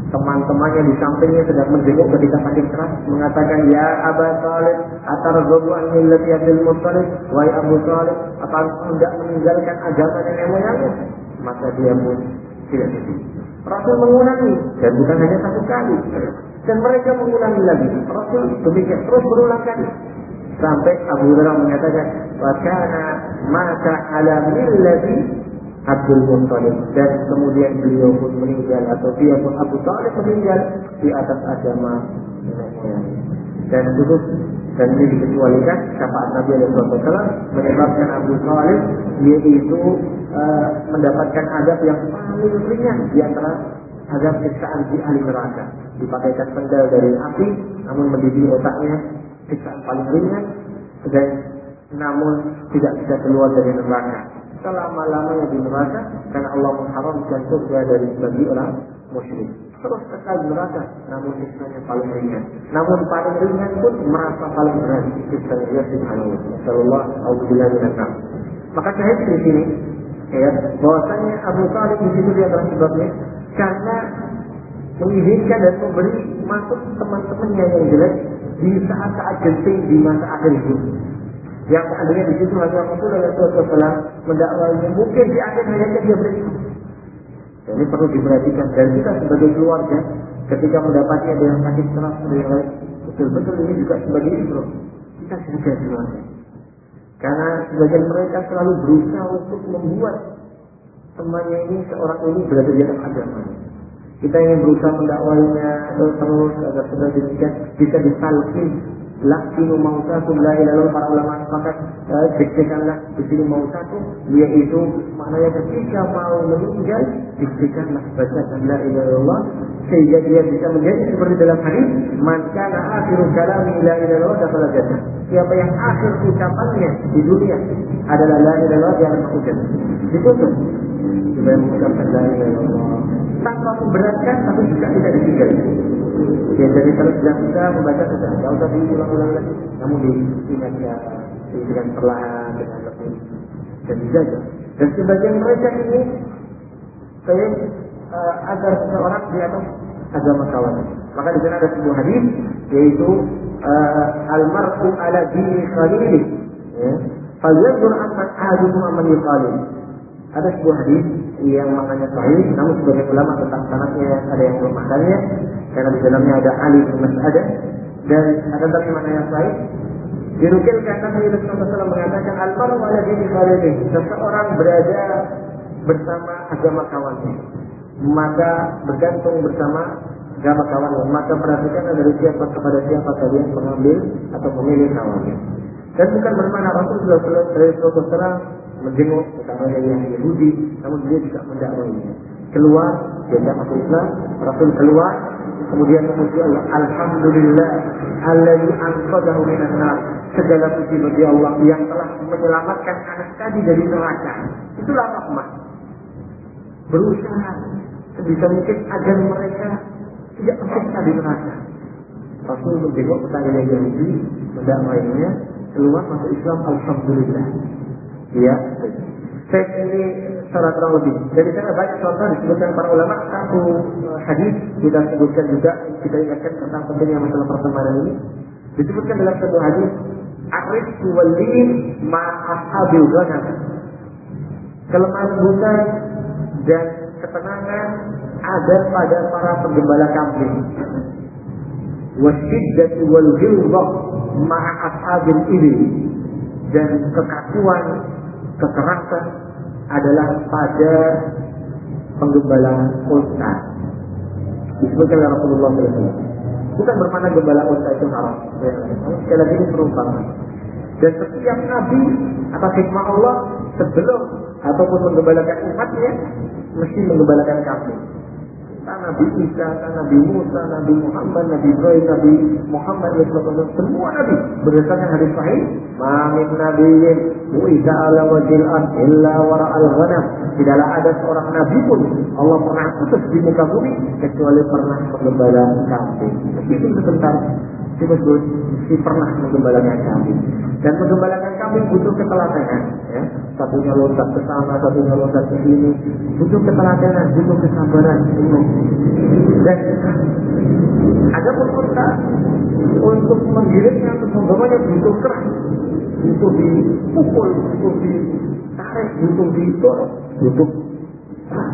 S1: teman-temannya di sampingnya sedang menjenguk ketika sakit keras, mengatakan, ya Aba Thalib, atarghabu an millati Abdul Muttalib, wahai Abu Thalib, apa engkau hendak meninggalkan agama nenek moyangmu? Maka dia pun tidak setuju. Rasul mengulangi, dan bukan hanya satu kali, dan mereka mengulangi lagi. Rasul demikian terus berulang kali, sampai Abu Hurairah menyatakan, wa kana mata ala millati Abdul Muttalib, dan kemudian beliau pun meninggal, atau dia pun Abu Thalib meninggal di atas agama nenek moyang. Dan khusus, dan ini dikecualikan syafaat Nabi alaihi wasallam menyebabkan Abu Thalib yaitu uh, mendapatkan azab yang paling ringan di antara azab siksaan di ahli neraka. Dipakaikan sendal dari api, namun mendidih otaknya, siksaan paling ringan, dan namun tidak bisa keluar dari neraka selama-lamanya di neraka, karena Allah mengharamkan surga dari bagi orang musyrik. Terus kekal di neraka, namun siksanya paling ringan. Namun paling ringan pun merasa paling berat siksanya. Ya subhanallah. Sallallahu alaihi wasallam. Maka saya di sini, ya, bahwasanya Abu Thalib di situ dia adalah sebabnya karena mengizinkan dan memberi masuk teman-temannya yang jelek di saat-saat genting di masa akhir hidup. Yang seandainya di situ hanya Rasulullah shallallahu alaihi wasallam mendakwahnya, mungkin di akhir hayatnya dia beriman. Ini perlu diperhatikan, dan kita sebagai keluarga ketika mendapatnya dengan sakit keras dari lain, betul-betul ini juga sebagai ibro. Kita jaga keluarga, karena sebagian mereka selalu berusaha untuk membuat temannya ini, seorang ini berada di atas agamanya. Kita ingin berusaha mendakwahinya terus agar sudah demikian bisa disalkin. Lakinu mautakum, la ilaha illallah. Para ulama sepakat buktikanlah di sini mautakum, yaitu maknanya ketika mau meninggal buktikanlah bacaan la ilaha illallah, sehingga dia bisa menjadi seperti dalam hadis, man kana akhiru kalami la ilaha illallah dakhala jannah. Siapa yang akhir ucapannya di dunia adalah la ilaha illallah, dia akan masuk jannah. Ditutup supaya mengucapkan la ilaha illallah tanpa memberatkan, tapi juga tidak ditinggal. Ya, jadi kalau sudah bisa membaca sudah, tidak usah diulang-ulang lagi, namun diingat ya, dengan perlahan, dengan lebih, dan dijaga. Dan sebagian mereka ini saya uh, agar seseorang di atas agama kawan. Maka di sana ada sebuah hadis, yaitu uh, al-mar'u ala dini khalili, ya, falyanzur amman ahadukum amman yuqalil. Ada sebuah hadis yang maknanya sahih, namun sebagian ulama tentang sanadnya ada yang melemahkannya, karena di dalamnya ada Ali bin Mas'adah, dan ada tapi maknanya sahih. Dinukilkan Nabi Muhammad shallallahu alaihi wasallam mengatakan, al-mar'u ala dini khalili, seseorang berada bersama agama kawannya, maka bergantung bersama agama kawannya. Maka perhatikan dari siapa kepada siapa kalian mengambil atau memilih kawannya. Dan bukan bermakna Rasulullah shallallahu alaihi wasallam menjenguk utamanya yang Yahudi, namun dia juga mendakwahinya. Keluar, dia masuk Islam, Rasul keluar, kemudian memuji Allah, alhamdulillah alladzi anqadhahu minan nar. Segala puji bagi Allah yang telah menyelamatkan anak tadi dari neraka. Itulah rahmat. Berusaha sebisa mungkin agar mereka tidak tersiksa di neraka. Rasul menjenguk utamanya Yahudi, mendakwahinya, keluar masuk Islam, alhamdulillah. Ya, saya ini secara kurang lebih. Jadi saya banyak contoh disebutkan para ulama. Satu hadis kita sebutkan juga, kita ingatkan tentang pentingnya masalah pertemanan ini. Disebutkan dalam satu hadis, "Arif walin ma ashabil ghanam." Kelemah lembutan dan ketenangan ada pada para penggembala kambing. Wasyiddatu wal ghilzah ma ashabil ibil. Dan kekakuan, kekerasan adalah pada penggembala unta. Disebutkan oleh Rasulullah shallallahu alaihi wasallam. Bukan bermakna gembala unta itu haram. Ya, sekali lagi ini perumpamaan. Dan setiap nabi atas hikmah Allah sebelum ataupun menggembalakan umatnya mesti menggembalakan kambing. Nabi Isa, Nabi Musa, Nabi Muhammad, Nabi Ibrahim, Nabi Muhammad, semua Nabi berdasarkan hadis sahih. Ma min nabiyyin bu'itha ala wajhil ard illa wara'al ghanam. Tidaklah ada seorang nabi pun Allah pernah utus di muka bumi kecuali pernah menggembala kambing. Meskipun sebentar, disebut mesti pernah menggembalakan kambing. Dan menggembalakan kambing butuh ketelatenan, ya. Satunya loncat ke sana, satunya loncat ke sini, butuh ketelatenan, butuh kesabaran. Dan ada pun unta untuk menggiringnya, untuk menggembalakannya butuh keras, butuh dipukul, butuh ditarik, butuh didorong, butuh keras.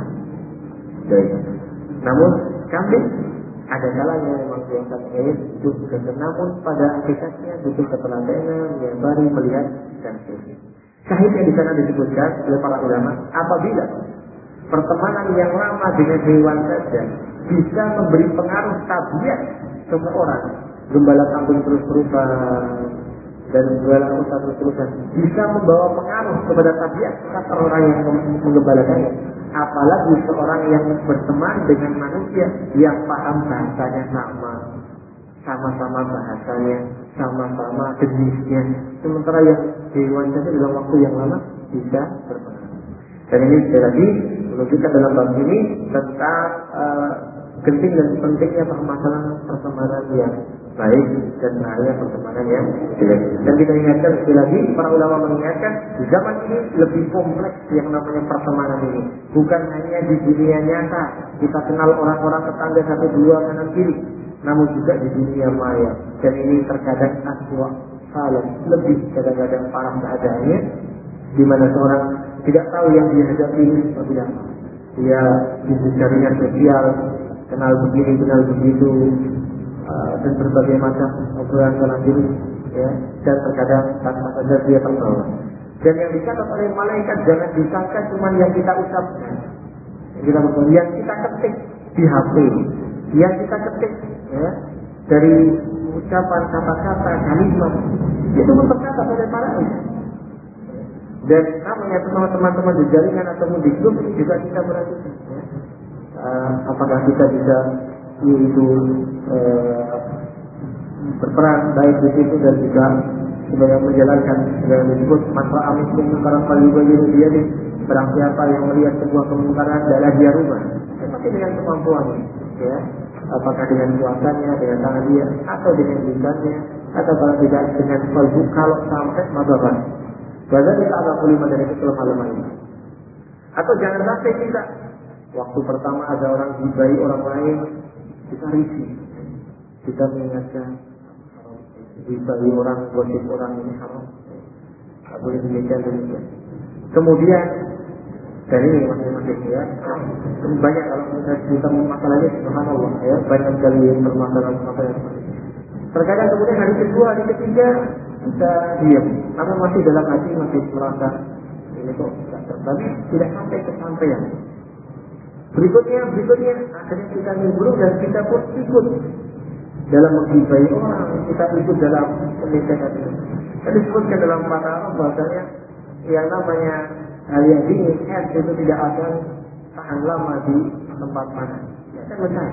S1: Namun kambing ada kalanya memang biasa air itu juga, namun pada hakikatnya butuh ketelatenan, menyabari, melihat dan seterusnya. Syahid yang di sana disebutkan oleh para ulama, apabila pertemanan yang lama dengan hewan saja bisa memberi pengaruh tabiat seseorang, gembala kambing terus-terusan dan gembala unta terus-terusan bisa membawa pengaruh kepada tabiat karakter orang yang menggembalakannya. Apalagi seorang yang berteman dengan manusia yang paham bahasanya sama, sama-sama bahasanya, sama-sama jenisnya. Sementara yang hewan saja dalam waktu yang lama bisa berpengaruh. Dan ini sekali lagi menunjukkan dalam bab ini tentang uh, genting dan pentingnya permasalahan pertemanan yang baik dan bahaya pertemanan yang jelek. Dan kita ingatkan sekali lagi, para ulama mengingatkan di zaman ini lebih kompleks yang namanya pertemanan ini. Bukan hanya di dunia nyata kita kenal orang-orang tetangga satu dua kanan kiri, namun juga di dunia maya. Dan ini terkadang aswa salah, lebih kadang-kadang parah keadaannya, di mana seorang tidak tahu yang dia hadapi ini seperti apa. Dia di jaringan sosial kenal begini, kenal begitu, uh, dan berbagai macam obrolan kanan kiri, ya. Dan terkadang tanpa sadar dia terbawa. Dan yang dicatat oleh malaikat jangan disangka cuma yang kita ucapkan, yang kita berbuat, yang kita ketik di H P, yang kita ketik, ya, dari ucapan kata-kata kalimat itu pun tercatat oleh malaikat. Dan namanya teman-teman di jaringan atau di grup juga kita perhatikan, ya. Uh, apakah kita bisa yaitu uh, berperan baik di situ dan juga sebagai menjalankan yang disebut matra amin kemungkaran paling baik dia nih, barang siapa yang melihat sebuah kemungkaran adalah dia rubah, tetapi dengan kemampuannya, ya, apakah dengan kuasanya, dengan tangan dia, atau dengan lisannya, atau kalau tidak dengan kalbu, kalau sampai madarat. Bahkan kita ada kelima dari kelemah-lemah ini. Atau jangan sampai kita waktu pertama ada orang gibai orang lain, kita risih, kita mengingatkan gibai orang, gosip orang ini haram, tak boleh demikian demikian. Kemudian dari ini masing-masing, ya, banyak kalau kita cerita masalahnya, subhanallah, ya, banyak sekali permasalahan-permasalahan seperti ini. Terkadang kemudian hari kedua, hari ketiga kita diam, namun masih dalam hati masih merasa ini kok tidak terbagi, tidak sampai kesampaian. Berikutnya, berikutnya akhirnya kita nimbrung dan kita pun ikut dalam menggibai orang, kita ikut dalam pembicaraan ini. Kita disebutkan dalam kata Arab bahasanya yang namanya hal yang dingin, es itu tidak akan tahan lama di tempat panas, dia akan lenyap.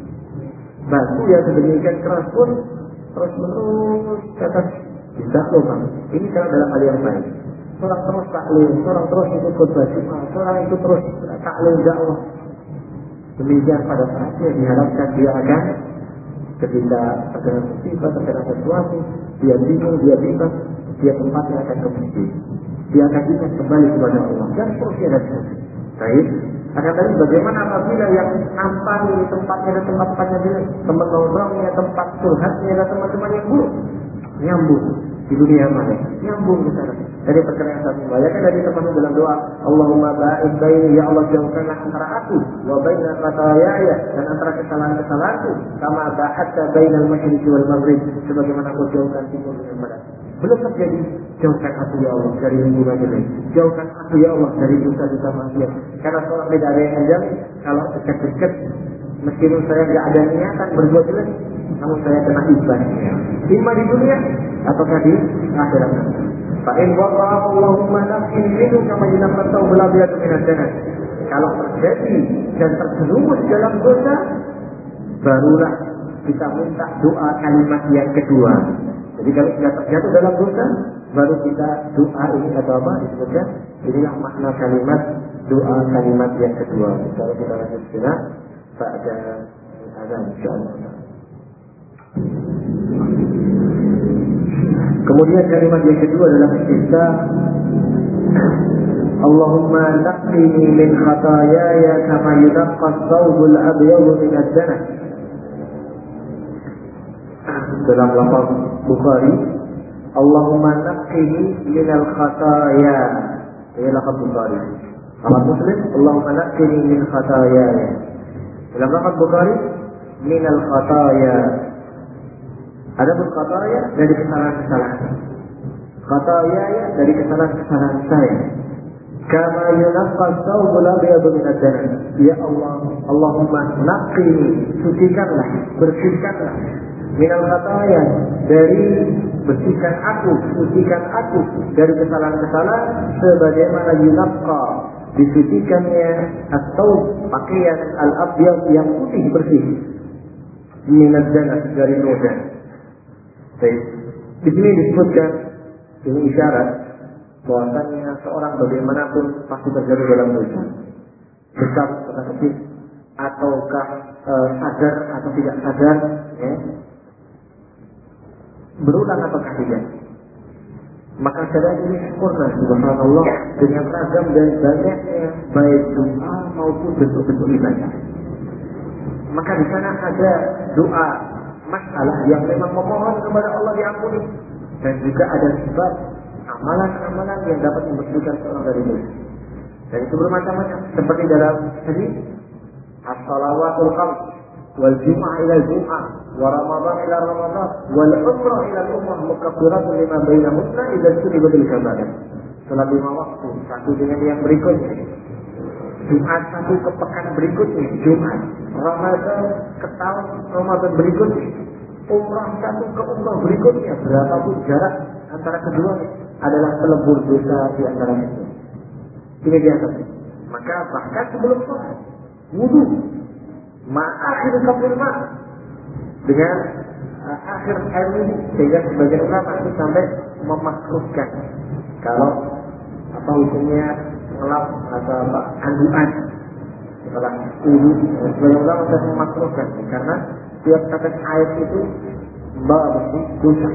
S1: Batu yang sedemikian keras pun terus menerus kata bisa lubang. Ini kalau dalam hal yang baik. Seorang terus taklim, seorang terus ikut khutbah Jumat, seorang itu terus taklim dakwah. Demikian pada saatnya diharapkan dia akan ketika terkena musibah, terkena sesuatu, dia bingung, dia bingung, dia tempatnya akan ke masjid. Dia akan ingat kembali kepada Allah dan seterusnya dan seterusnya. Baik. Akan tadi bagaimana apabila yang nampak ini tempatnya ada tempat-tempatnya jelek, tempat nongkrongnya, tempat curhatnya ada teman-teman yang buruk, nyambung di dunia mana, nyambung ke sana. Dari perkara yang satu membayangkan dari teman dalam doa, Allahumma ba'id baini, ya Allah jauhkanlah antara aku wa baina khataayaaya, dan antara kesalahan-kesalahanku, kama ba'adta bainal masyriqi wal maghrib, sebagaimana kau jauhkan timur dengan barat. Belum terjadi, jauhkan aku ya Allah dari hubungan jelek, jauhkan aku ya Allah dari dosa-dosa maksiat. Karena seorang tidak ada yang menjamin kalau dekat-dekat, meskipun saya tidak ada niatan berbuat jelek, namun saya kena ibadahnya, imma di dunia ataukah di akhirat. Fa'in waqa'a Allahumma nafsin minhu kama jinafatahu belabiyatu minad jannah. Kalau terjadi dan terjerumus dalam dosa, barulah kita minta doa kalimat yang kedua. Jadi kalau sudah terjatuh dalam dosa, baru kita doa ini atau apa disebutkan. Inilah makna kalimat doa kalimat yang kedua. Kalau kita lanjut sekarang, pada azan insyaallah. Kemudian kalimat yang kedua adalah istisqa. Allahumma naqqini min khataayaya kama yunaqqa ath-thawbul abyadu min ad-danas. Dalam lafaz Bukhari, Allahumma naqqini min al-khataaya. Ini lafaz Bukhari. Lafaz Muslim, Allahumma naqqini min khataayaya. Dalam lafaz Bukhari, min al-khataaya. Ada pun khataaya dari kesalahan-kesalahan. Khataayaya dari kesalahan-kesalahan saya. Kama yunaqqa ath-thawbul abyadu min ad-danas. Ya Allah, Allahumma naqqini, sucikanlah, bersihkanlah minal khataaya, dari bersihkan aku, sucikan aku dari kesalahan-kesalahan sebagaimana yunaqqa, disucikannya atau pakaian al-abyad yang putih bersih min ad-danas, dari noda. Baik. Di sini disebutkan, ini isyarat bahwasanya seorang bagaimanapun pasti terjadi dalam dosa, besar atau kecil, ataukah e, sadar atau tidak sadar, ya, berulang ataukah tidak. Maka syariat ini sempurna, subhanallah, dengan ragam dan banyaknya baik doa maupun bentuk-bentuk ibadah. Maka di sana ada doa masalah yang memang memohon kepada Allah diampuni, dan juga ada sebab amalan-amalan yang dapat membersihkan seorang dari dosa. Dan itu bermacam-macam, seperti dalam hadis as-salawatul khams wal jum'ah ila jum'ah wa ramadan ila ramadan wal umrah ila umrah mukaffiratun lima bainahunna idza suribatil kabair. Salat lima waktu satu dengan yang berikutnya, Jumat satu ke pekan berikutnya, Jumat Ramadan ke tahun Ramadan berikutnya, umrah satu ke umrah berikutnya, berapapun jarak antara keduanya adalah pelebur dosa di antara itu. Ini dia. Maka bahkan sebelum sholat, wudu, ma'akhir qablil ma', dengan uh, akhir air wudu, sehingga sebagian ulama itu sampai memakruhkan kalau apa hukumnya ngelap atau apa anduan setelah wudu. Sebagian ulama sudah memakruhkan karena tiap tetes air itu membawa bersih dosa.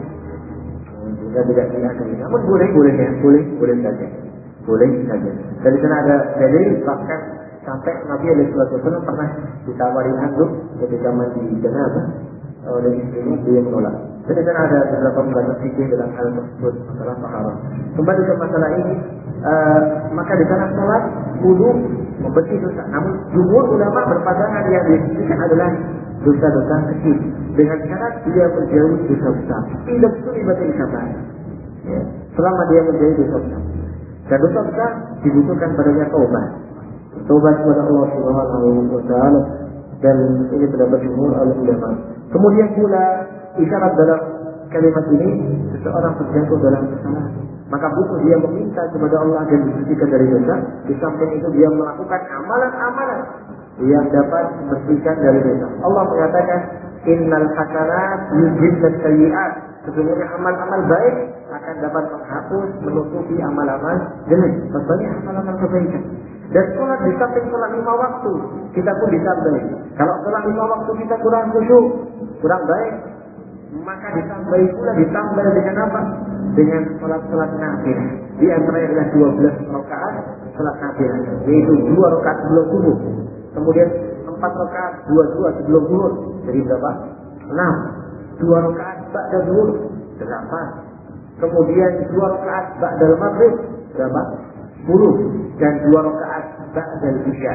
S1: Juga tidak diadili. Namun boleh, boleh ya, boleh, boleh saja, boleh saja. Dari sana ada dalil bahkan sampai Nabi Alaihi Wasallam pernah ditawari handuk ketika mandi janabah oleh istrinya, dia menolak. Dari sana ada beberapa pembahasan fikih dalam hal tersebut, masalah taharah. Kembali ke masalah ini, uh, maka di sana sholat, wudu, membersih dosa. Namun jumhur ulama berpandangan yang disebutkan adalah dosa-dosa kecil, dengan syarat dia menjauhi dosa besar. Tidak sulibatil kabair. Ya, selama dia menjauhi dosa besar. Dan dosa besar dibutuhkan padanya taubat. Taubat kepada Allah Subhanahu wa taala, dan ini pendapat jumhur ulama. Kemudian pula isyarat dalam kalimat ini, seseorang terjatuh dalam kesalahan, maka butuh dia meminta kepada Allah dan disucikan dari dosa. Di samping itu dia melakukan amalan-amalan yang dapat membersihkan dari dosa. Allah mengatakan, innal hasanat yudhibnat sayyi'at. Sesungguhnya amal-amal baik akan dapat menghapus, menutupi amal-amal jelek. Berbanyak amal-amal kebaikan. Dan sholat di samping sholat lima waktu, kita pun ditambahi. Kalau sholat lima waktu kita kurang khusyuk, kurang baik, maka ditambahi pula, ditambah dengan apa? Dengan sholat-sholat nafilah. Di antaranya adalah dua belas rakaat sholat nafilah, yaitu dua rakaat sebelum subuh, kemudian empat rakaat dua-dua sebelum zuhur, jadi berapa? enam. Dua rakaat ba'da zuhur, delapan. Kemudian dua rakaat ba'da maghrib, berapa? sepuluh. Dan dua rakaat ba'da isya,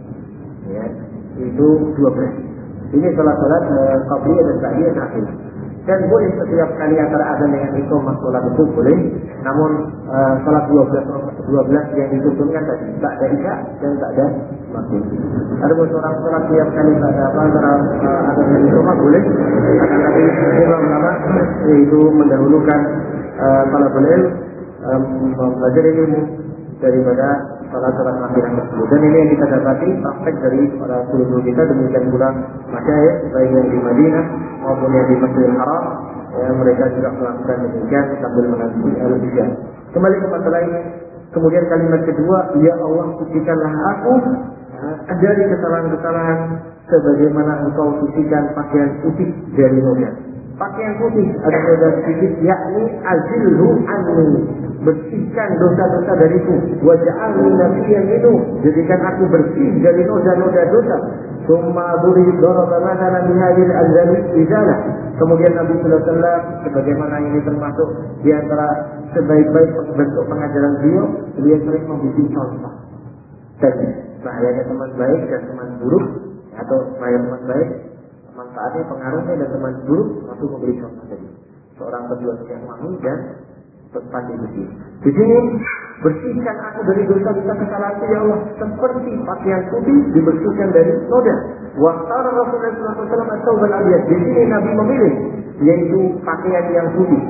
S1: ya, itu dua belas. Ini salat-salat uh, qabliyah dan ba'diyah nafilah. Dan boleh setiap kali antara azan dengan iqamah salat itu boleh. Namun uh, salat dua belas dua belas yang dituntunkan tadi ba'da isya dan ba'da maghrib. Ada seorang salat tiap kali ba'da apa antara uh, azan dan iqamah boleh. Akan tapi ulama ulama itu mendahulukan uh, talabul ilm, um, belajar ilmu daripada salat-salat nafilah tersebut. Dan ini yang kita dapati praktek dari para guru kita, demikian pula masyayikh baik yang di Madinah maupun yang di Masjidil Haram, ya, mereka juga melakukan demikian sambil menanti al-isya. Kembali ke masalah ini, kemudian kalimat kedua, ya Allah sucikanlah aku ya, dari kesalahan-kesalahan sebagaimana engkau sucikan pakaian putih dari noda. Pakaian putih ada noda sedikit, yakni azilhu anni, bersihkan dosa-dosa dariku. Waj'alni nabiyyan minhu, jadikan aku bersih dari noda-noda dosa. Summa duri daraba mathalan bihadil anzali izalah. Kemudian Nabi sallallahu alaihi wasallam, sebagaimana ini termasuk di antara sebaik-baik bentuk pengajaran beliau, beliau sering membuat contoh. Tadi bahayanya teman baik dan teman buruk, atau bahaya teman baik, manfaatnya, pengaruhnya, dan teman buruk, lalu memberi contoh tadi. Seorang berjuang yang wangi dan berpandi bersih. Di sini, bersihkan aku dari dosa-dosa kesalahanku ya Allah, seperti pakaian putih dibersihkan dari noda. Waqtar Rasulullah sallallahu alaihi wasallam at-taubal abyad. Di sini Nabi memilih, yaitu pakaian yang putih.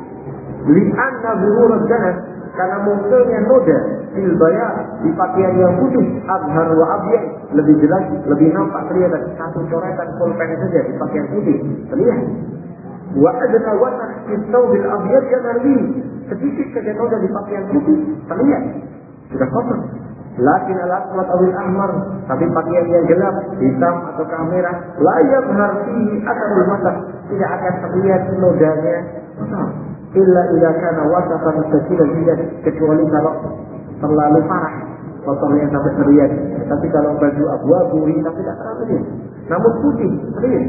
S1: Li'anna zuhurad danas, karena munculnya noda fil bayar di pakaian yang putih, abhar wa abyad, lebih jelas, lebih nampak kelihatan. Satu coretan pulpen saja di pakaian putih terlihat. Wa adna wasakh fi thawbil abyad janarbi, sedikit saja noda di pakaian putih terlihat sudah kotor. Lakin al-aswad awil ahmar, tapi pakaian yang gelap, hitam atau merah, la yabhar fihi atharul masakh, tidak akan terlihat nodanya kotor. Illa idza kana wasafan mustasilan lihat, kecuali kalau terlalu parah kotornya sampai terlihat. Tapi kalau baju abu-abu hitam tidak terlalu terlihat, namun putih terlihat,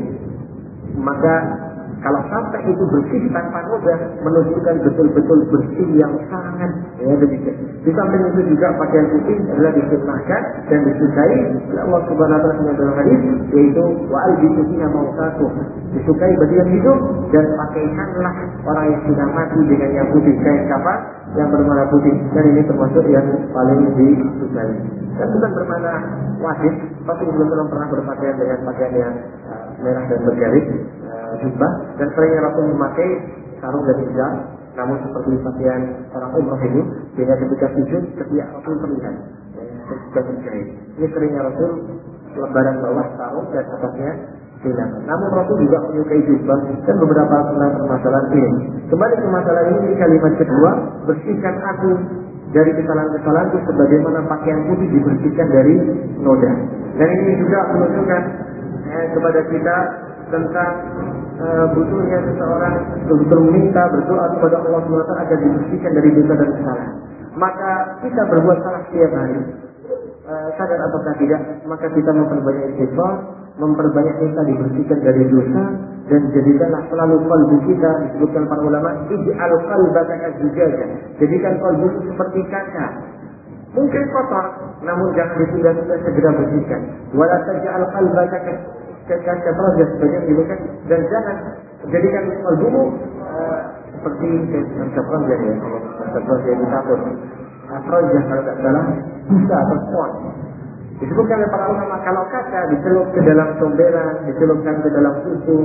S1: maka kalau sampai itu bersih tanpa noda, menunjukkan betul-betul bersih yang sangat, ya demikian. Di samping itu juga pakaian putih adalah disunnahkan dan disukai oleh Allah Subhanahu wa taala dalam hadis, yaitu wa albisu fiha mautakum, disukai bagi yang hidup, dan pakaikanlah orang yang sudah mati dengan yang putih, kain kafan yang berwarna putih, dan ini termasuk yang paling disukai. Dan bukan bermakna wajib, Rasulullah shallallahu alaihi wasallam pernah berpakaian dengan pakaian yang uh, merah dan bergaris, jubah, dan seringnya Rasul memakai sarung dan hijab, namun seperti pakaian orang umrah itu, sehingga ketika sujud setiap Rasul terlihat dan berjahit. Ini seringnya Rasul lebaran bawah sarung dan atasnya hilang. Namun Rasul juga menyukai jubah dan beberapa tentang permasalahan ini. Kembali ke masalah ini, kalimat kedua, bersihkan aku dari kesalahan-kesalahanku sebagaimana pakaian putih dibersihkan dari noda. Dan ini juga menunjukkan eh, kepada kita tentang uh, butuhnya seseorang betul-betul meminta, berdoa kepada Allah subhanahu wa taala agar dibersihkan dari dosa dan kesalahan. Maka kita berbuat salah setiap hari, uh, sadar ataukah tidak, maka kita memperbanyak istighfar, memperbanyak minta dibersihkan dari dosa, dan jadikanlah selalu qalbu kita, disebutkan para ulama, ij'al qalbaka kazujajah, jadikan qalbu seperti kaca. Mungkin kotor, namun jangan ditunda-tunda, segera bersihkan. Wala taj'al qalbaka kaca projes banyak dibuka, dan jangan jadikan kalbumu uh, seperti kaca projes ya, kalau kaca projes itu takut projes kalau tidak salah bisa atau spot. Disebutkan oleh para ulama, kalau kaca dicelup ke dalam comberan, dicelupkan ke dalam susu,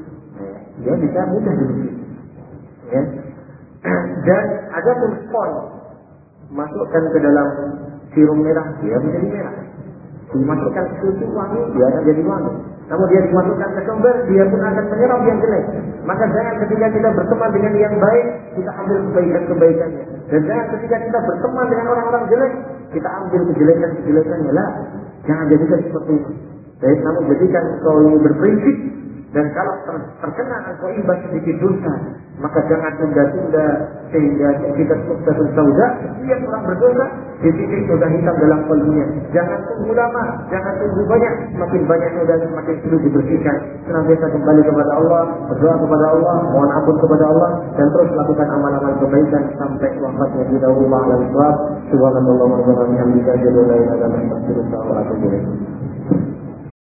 S1: ya bisa mudah dibersihkan. Ya. Dan ada pun spot, masukkan ke dalam sirum merah, dia menjadi merah. Dimasukkan ke susu wangi, dia akan jadi wangi. Namun dia dimasukkan ke comber, dia pun akan menyerap yang jelek. Maka jangan ketika kita berteman dengan yang baik, kita ambil kebaikan-kebaikannya. Dan jangan ketika kita berteman dengan orang-orang jelek, kita ambil kejelekan-kejelekannya. Lah, jangan jadikan seperti itu. Baik, namun jadikan kau ini berprinsip, dan kalau ter terkena engkau imbas sedikit dosa, maka jangan tunda-tunda sehingga kita sukses sauda. Setiap orang berdosa, di titik noda hitam dalam kalbunya. Jangan tunggu lama, jangan tunggu banyak. Semakin banyak noda, semakin sulit dibersihkan. Senantiasa kembali kepada Allah, berdoa kepada Allah, mohon ampun kepada Allah, dan terus lakukan amal-amal kebaikan sampai wafatnya kita. Allah alam suwab. Subhanallah wa bihamdihi, asyhadu an la ilaha illa anta, astaghfiruka wa atubu ilaik.